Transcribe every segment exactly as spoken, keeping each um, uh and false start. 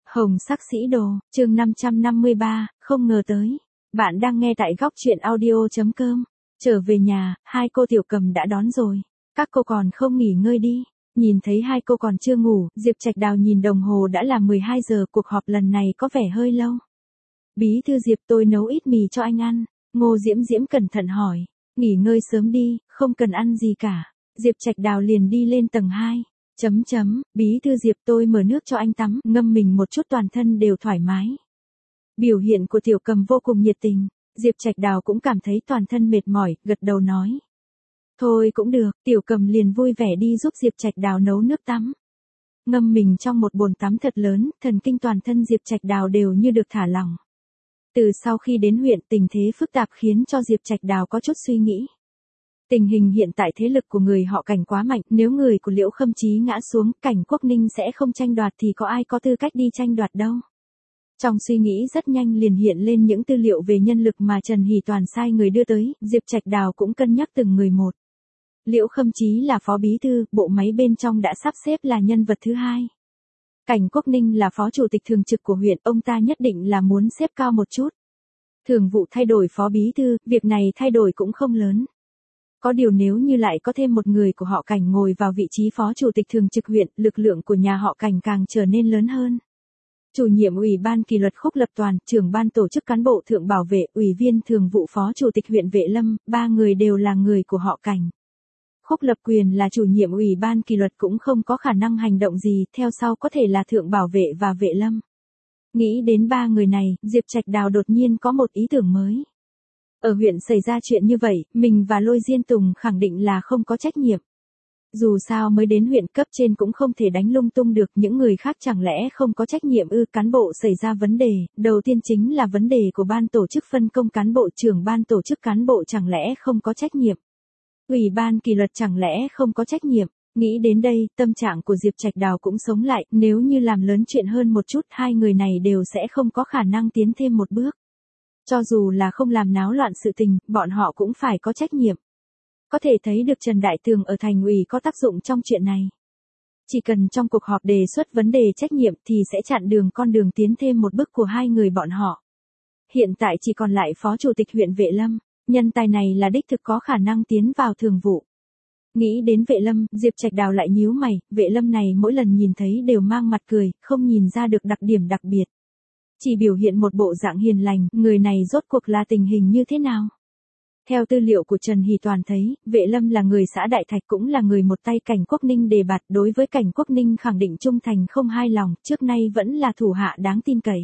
Hồng sắc sĩ đồ, chương năm trăm năm mươi ba, không ngờ tới. Bạn đang nghe tại góc truyện audio.com. Trở về nhà, hai cô Tiểu Cầm đã đón rồi. Các cô còn không nghỉ ngơi đi. Nhìn thấy hai cô còn chưa ngủ, Diệp Trạch Đào nhìn đồng hồ đã là mười hai giờ, cuộc họp lần này có vẻ hơi lâu. Bí thư Diệp, tôi nấu ít mì cho anh ăn. Ngô Diễm Diễm cẩn thận hỏi. Nghỉ ngơi sớm đi, không cần ăn gì cả. Diệp Trạch Đào liền đi lên tầng hai. Chấm chấm, bí thư Diệp, tôi mở nước cho anh tắm, ngâm mình một chút toàn thân đều thoải mái. Biểu hiện của Tiểu Cầm vô cùng nhiệt tình, Diệp Trạch Đào cũng cảm thấy toàn thân mệt mỏi, gật đầu nói. Thôi cũng được, Tiểu Cầm liền vui vẻ đi giúp Diệp Trạch Đào nấu nước tắm. Ngâm mình trong một bồn tắm thật lớn, thần kinh toàn thân Diệp Trạch Đào đều như được thả lỏng. Từ sau khi đến huyện, tình thế phức tạp khiến cho Diệp Trạch Đào có chút suy nghĩ. Tình hình hiện tại thế lực của người họ Cảnh quá mạnh, nếu người của Liễu Khâm Chí ngã xuống, Cảnh Quốc Ninh sẽ không tranh đoạt thì có ai có tư cách đi tranh đoạt đâu. Trong suy nghĩ rất nhanh liền hiện lên những tư liệu về nhân lực mà Trần Hỷ Toàn sai người đưa tới, Diệp Trạch Đào cũng cân nhắc từng người một. Liễu Khâm Chí là phó bí thư, bộ máy bên trong đã sắp xếp là nhân vật thứ hai. Cảnh Quốc Ninh là phó chủ tịch thường trực của huyện, ông ta nhất định là muốn xếp cao một chút. Thường vụ thay đổi phó bí thư, việc này thay đổi cũng không lớn. Có điều nếu như lại có thêm một người của họ Cảnh ngồi vào vị trí phó chủ tịch thường trực huyện, lực lượng của nhà họ Cảnh càng trở nên lớn hơn. Chủ nhiệm ủy ban kỷ luật Khúc Lập Toàn, trưởng ban tổ chức cán bộ Thượng Bảo Vệ, ủy viên thường vụ phó chủ tịch huyện Vệ Lâm, ba người đều là người của họ Cảnh. Khúc Lập Quyền là chủ nhiệm ủy ban kỷ luật cũng không có khả năng hành động gì, theo sau có thể là Thượng Bảo Vệ và Vệ Lâm. Nghĩ đến ba người này, Diệp Trạch Đào đột nhiên có một ý tưởng mới. Ở huyện xảy ra chuyện như vậy, mình và Lôi Diên Tùng khẳng định là không có trách nhiệm. Dù sao mới đến huyện, cấp trên cũng không thể đánh lung tung được, những người khác chẳng lẽ không có trách nhiệm ư? Cán bộ xảy ra vấn đề, đầu tiên chính là vấn đề của ban tổ chức phân công cán bộ, trưởng ban tổ chức cán bộ chẳng lẽ không có trách nhiệm? Ủy ban kỷ luật chẳng lẽ không có trách nhiệm? Nghĩ đến đây, tâm trạng của Diệp Trạch Đào cũng sống lại, nếu như làm lớn chuyện hơn một chút, hai người này đều sẽ không có khả năng tiến thêm một bước. Cho dù là không làm náo loạn sự tình, bọn họ cũng phải có trách nhiệm. Có thể thấy được Trần Đại Tường ở thành ủy có tác dụng trong chuyện này. Chỉ cần trong cuộc họp đề xuất vấn đề trách nhiệm thì sẽ chặn đường con đường tiến thêm một bước của hai người bọn họ. Hiện tại chỉ còn lại phó chủ tịch huyện Vệ Lâm, nhân tài này là đích thực có khả năng tiến vào thường vụ. Nghĩ đến Vệ Lâm, Diệp Trạch Đào lại nhíu mày, Vệ Lâm này mỗi lần nhìn thấy đều mang mặt cười, không nhìn ra được đặc điểm đặc biệt. Chỉ biểu hiện một bộ dạng hiền lành, người này rốt cuộc là tình hình như thế nào? Theo tư liệu của Trần Hỷ Toàn thấy, Vệ Lâm là người xã Đại Thạch, cũng là người một tay Cảnh Quốc Ninh đề bạt, đối với Cảnh Quốc Ninh khẳng định trung thành không hai lòng, trước nay vẫn là thủ hạ đáng tin cậy.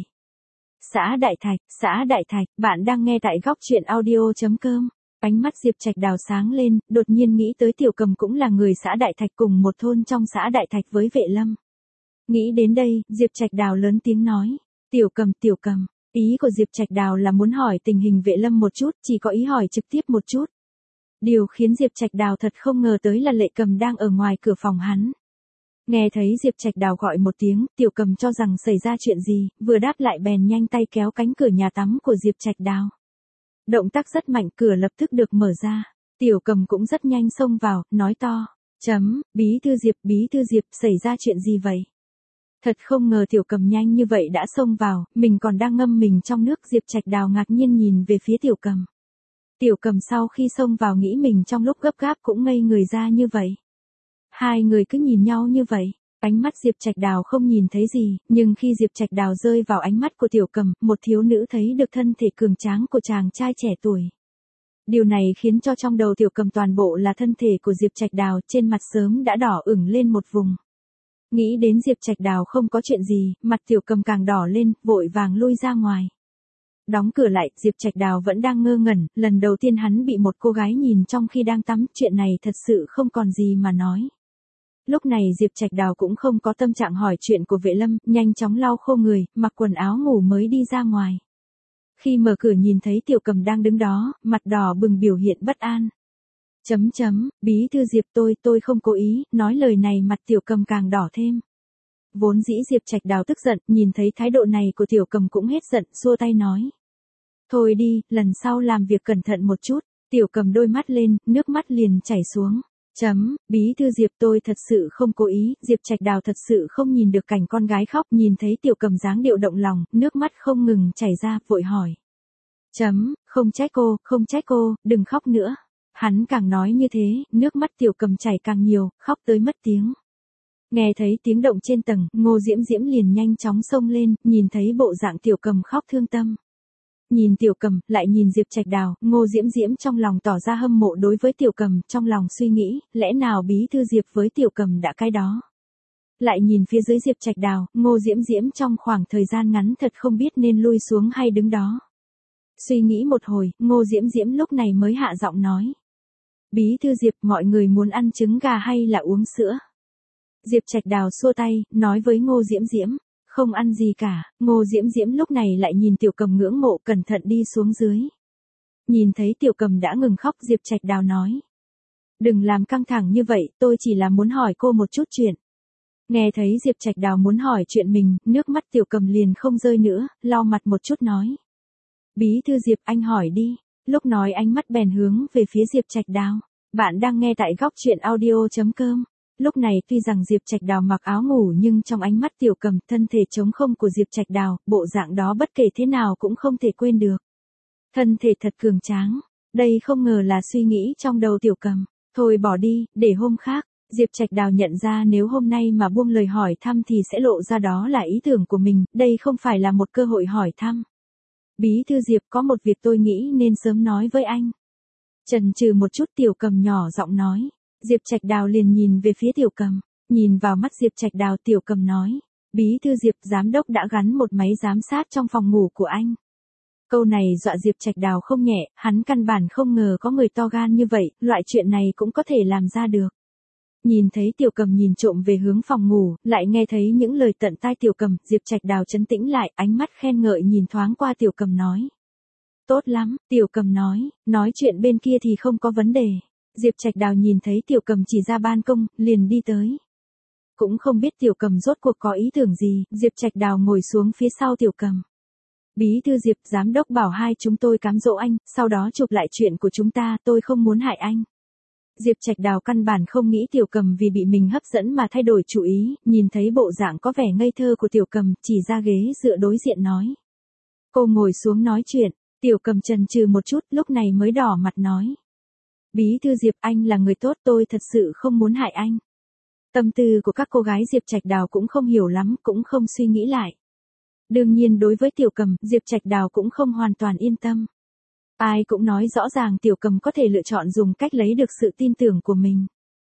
Xã Đại Thạch, xã Đại Thạch, bạn đang nghe tại góc truyện audio.com. Ánh mắt Diệp Trạch Đào sáng lên, đột nhiên nghĩ tới Tiểu Cầm cũng là người xã Đại Thạch, cùng một thôn trong xã Đại Thạch với Vệ Lâm. Nghĩ đến đây, Diệp Trạch Đào lớn tiếng nói. Tiểu Cầm, Tiểu Cầm, ý của Diệp Trạch Đào là muốn hỏi tình hình Vệ Lâm một chút, chỉ có ý hỏi trực tiếp một chút. Điều khiến Diệp Trạch Đào thật không ngờ tới là Lệ Cầm đang ở ngoài cửa phòng hắn. Nghe thấy Diệp Trạch Đào gọi một tiếng, Tiểu Cầm cho rằng xảy ra chuyện gì, vừa đáp lại bèn nhanh tay kéo cánh cửa nhà tắm của Diệp Trạch Đào. Động tác rất mạnh, cửa lập tức được mở ra. Tiểu Cầm cũng rất nhanh xông vào, nói to. Chấm, bí thư Diệp, bí thư Diệp, xảy ra chuyện gì vậy? Thật không ngờ Tiểu Cầm nhanh như vậy đã xông vào, mình còn đang ngâm mình trong nước. Diệp Trạch Đào ngạc nhiên nhìn về phía Tiểu Cầm. Tiểu Cầm sau khi xông vào nghĩ mình trong lúc gấp gáp cũng ngây người ra như vậy. Hai người cứ nhìn nhau như vậy, ánh mắt Diệp Trạch Đào không nhìn thấy gì, nhưng khi Diệp Trạch Đào rơi vào ánh mắt của Tiểu Cầm, một thiếu nữ thấy được thân thể cường tráng của chàng trai trẻ tuổi. Điều này khiến cho trong đầu Tiểu Cầm toàn bộ là thân thể của Diệp Trạch Đào, trên mặt sớm đã đỏ ửng lên một vùng. Nghĩ đến Diệp Trạch Đào không có chuyện gì, mặt Tiểu Cầm càng đỏ lên, vội vàng lui ra ngoài. Đóng cửa lại, Diệp Trạch Đào vẫn đang ngơ ngẩn, lần đầu tiên hắn bị một cô gái nhìn trong khi đang tắm, chuyện này thật sự không còn gì mà nói. Lúc này Diệp Trạch Đào cũng không có tâm trạng hỏi chuyện của Vệ Lâm, nhanh chóng lau khô người, mặc quần áo ngủ mới đi ra ngoài. Khi mở cửa nhìn thấy Tiểu Cầm đang đứng đó, mặt đỏ bừng biểu hiện bất an. Chấm chấm, bí thư Diệp, tôi, tôi không cố ý, nói lời này mặt Tiểu Cầm càng đỏ thêm. Vốn dĩ Diệp Trạch Đào tức giận, nhìn thấy thái độ này của Tiểu Cầm cũng hết giận, xua tay nói. Thôi đi, lần sau làm việc cẩn thận một chút. Tiểu Cầm đôi mắt lên, nước mắt liền chảy xuống. Chấm, bí thư Diệp tôi thật sự không cố ý, Diệp Trạch Đào thật sự không nhìn được cảnh con gái khóc, nhìn thấy Tiểu Cầm dáng điệu động lòng, nước mắt không ngừng chảy ra, vội hỏi. Chấm, không trách cô, không trách cô, đừng khóc nữa. Hắn càng nói như thế, nước mắt Tiểu Cầm chảy càng nhiều, khóc tới mất tiếng. Nghe thấy tiếng động trên tầng, Ngô Diễm Diễm liền nhanh chóng xông lên, nhìn thấy bộ dạng Tiểu Cầm khóc thương tâm. Nhìn Tiểu Cầm, lại nhìn Diệp Trạch Đào, Ngô Diễm Diễm trong lòng tỏ ra hâm mộ đối với Tiểu Cầm, trong lòng suy nghĩ, lẽ nào bí thư Diệp với Tiểu Cầm đã cái đó. Lại nhìn phía dưới Diệp Trạch Đào, Ngô Diễm Diễm trong khoảng thời gian ngắn thật không biết nên lui xuống hay đứng đó. Suy nghĩ một hồi, Ngô Diễm Diễm lúc này mới hạ giọng nói. Bí thư Diệp, mọi người muốn ăn trứng gà hay là uống sữa? Diệp Trạch Đào xua tay, nói với Ngô Diễm Diễm. Không ăn gì cả, Ngô Diễm Diễm lúc này lại nhìn Tiểu Cầm ngưỡng mộ cẩn thận đi xuống dưới. Nhìn thấy Tiểu Cầm đã ngừng khóc, Diệp Trạch Đào nói. Đừng làm căng thẳng như vậy, tôi chỉ là muốn hỏi cô một chút chuyện. Nghe thấy Diệp Trạch Đào muốn hỏi chuyện mình, nước mắt Tiểu Cầm liền không rơi nữa, lau mặt một chút nói. Bí thư Diệp, anh hỏi đi. Lúc nói ánh mắt bèn hướng về phía Diệp Trạch Đào. Bạn đang nghe tại góc truyện audio chấm com. Lúc này tuy rằng Diệp Trạch Đào mặc áo ngủ nhưng trong ánh mắt Tiểu Cầm, thân thể trống không của Diệp Trạch Đào, bộ dạng đó bất kể thế nào cũng không thể quên được. Thân thể thật cường tráng, đây không ngờ là suy nghĩ trong đầu Tiểu Cầm. Thôi bỏ đi, để hôm khác. Diệp Trạch Đào nhận ra nếu hôm nay mà buông lời hỏi thăm thì sẽ lộ ra đó là ý tưởng của mình, đây không phải là một cơ hội hỏi thăm. Bí thư Diệp, có một việc tôi nghĩ nên sớm nói với anh. Chần chừ một chút, Tiểu Cầm nhỏ giọng nói. Diệp Trạch Đào liền nhìn về phía Tiểu Cầm, nhìn vào mắt Diệp Trạch Đào, Tiểu Cầm nói. Bí thư Diệp, giám đốc đã gắn một máy giám sát trong phòng ngủ của anh. Câu này dọa Diệp Trạch Đào không nhẹ, hắn căn bản không ngờ có người to gan như vậy, loại chuyện này cũng có thể làm ra được. Nhìn thấy Tiểu Cầm nhìn trộm về hướng phòng ngủ, lại nghe thấy những lời tận tai Tiểu Cầm, Diệp Trạch Đào trấn tĩnh lại, ánh mắt khen ngợi nhìn thoáng qua Tiểu Cầm nói. Tốt lắm, Tiểu Cầm nói, nói chuyện bên kia thì không có vấn đề. Diệp Trạch Đào nhìn thấy Tiểu Cầm chỉ ra ban công, liền đi tới. Cũng không biết Tiểu Cầm rốt cuộc có ý tưởng gì, Diệp Trạch Đào ngồi xuống phía sau Tiểu Cầm. Bí thư Diệp, giám đốc bảo hai chúng tôi cám dỗ anh, sau đó chụp lại chuyện của chúng ta, tôi không muốn hại anh. Diệp Trạch Đào căn bản không nghĩ Tiểu Cầm vì bị mình hấp dẫn mà thay đổi chủ ý, nhìn thấy bộ dạng có vẻ ngây thơ của Tiểu Cầm, chỉ ra ghế dựa đối diện nói. Cô ngồi xuống nói chuyện, Tiểu Cầm chần chừ một chút, lúc này mới đỏ mặt nói. Bí thư Diệp, anh là người tốt, tôi thật sự không muốn hại anh. Tâm tư của các cô gái Diệp Trạch Đào cũng không hiểu lắm, cũng không suy nghĩ lại. Đương nhiên đối với Tiểu Cầm, Diệp Trạch Đào cũng không hoàn toàn yên tâm. Ai cũng nói rõ ràng Tiểu Cầm có thể lựa chọn dùng cách lấy được sự tin tưởng của mình.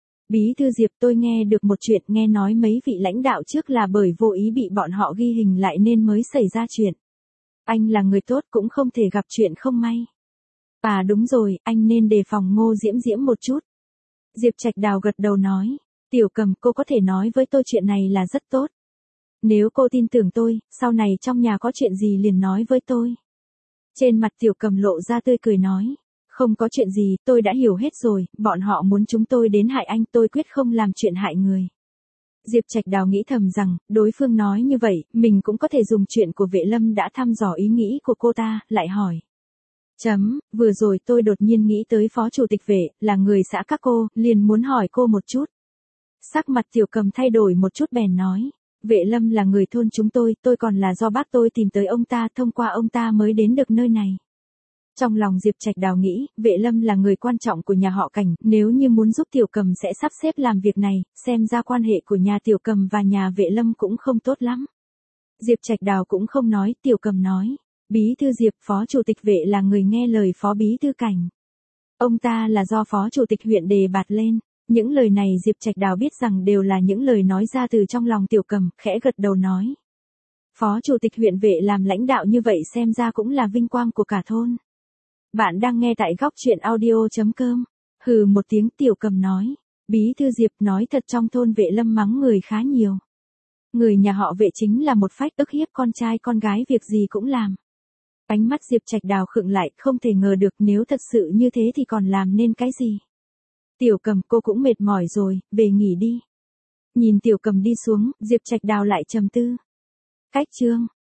Bí thư Diệp, tôi nghe được một chuyện, nghe nói mấy vị lãnh đạo trước là bởi vô ý bị bọn họ ghi hình lại nên mới xảy ra chuyện. Anh là người tốt cũng không thể gặp chuyện không may. À đúng rồi, anh nên đề phòng Ngô Diễm Diễm một chút. Diệp Trạch Đào gật đầu nói. Tiểu Cầm, cô có thể nói với tôi chuyện này là rất tốt. Nếu cô tin tưởng tôi, sau này trong nhà có chuyện gì liền nói với tôi. Trên mặt Tiểu Cầm lộ ra tươi cười nói. Không có chuyện gì, tôi đã hiểu hết rồi, bọn họ muốn chúng tôi đến hại anh, tôi quyết không làm chuyện hại người. Diệp Trạch Đào nghĩ thầm rằng, đối phương nói như vậy, mình cũng có thể dùng chuyện của Vệ Lâm đã thăm dò ý nghĩ của cô ta, lại hỏi. Chấm, vừa rồi tôi đột nhiên nghĩ tới phó chủ tịch Vệ, là người xã các cô, liền muốn hỏi cô một chút. Sắc mặt Tiểu Cầm thay đổi một chút bèn nói. Vệ Lâm là người thôn chúng tôi, tôi còn là do bác tôi tìm tới ông ta, thông qua ông ta mới đến được nơi này. Trong lòng Diệp Trạch Đào nghĩ, Vệ Lâm là người quan trọng của nhà họ Cảnh, nếu như muốn giúp Tiểu Cầm sẽ sắp xếp làm việc này, xem ra quan hệ của nhà Tiểu Cầm và nhà Vệ Lâm cũng không tốt lắm. Diệp Trạch Đào cũng không nói, Tiểu Cầm nói. Bí thư Diệp, phó chủ tịch Vệ là người nghe lời phó bí thư Cảnh. Ông ta là do phó chủ tịch huyện đề bạt lên. Những lời này Diệp Trạch Đào biết rằng đều là những lời nói ra từ trong lòng Tiểu Cầm, khẽ gật đầu nói. Phó chủ tịch huyện Vệ làm lãnh đạo như vậy xem ra cũng là vinh quang của cả thôn. Bạn đang nghe tại góc truyện audio chấm com. Hừ một tiếng, Tiểu Cầm nói. Bí thư Diệp, nói thật trong thôn Vệ Lâm mắng người khá nhiều. Người nhà họ Vệ chính là một phách, ức hiếp con trai con gái việc gì cũng làm. Ánh mắt Diệp Trạch Đào khựng lại, không thể ngờ được nếu thật sự như thế thì còn làm nên cái gì. Tiểu Cầm, cô cũng mệt mỏi rồi, về nghỉ đi. Nhìn Tiểu Cầm đi xuống, Diệp Trạch Đào lại trầm tư. Cách chương.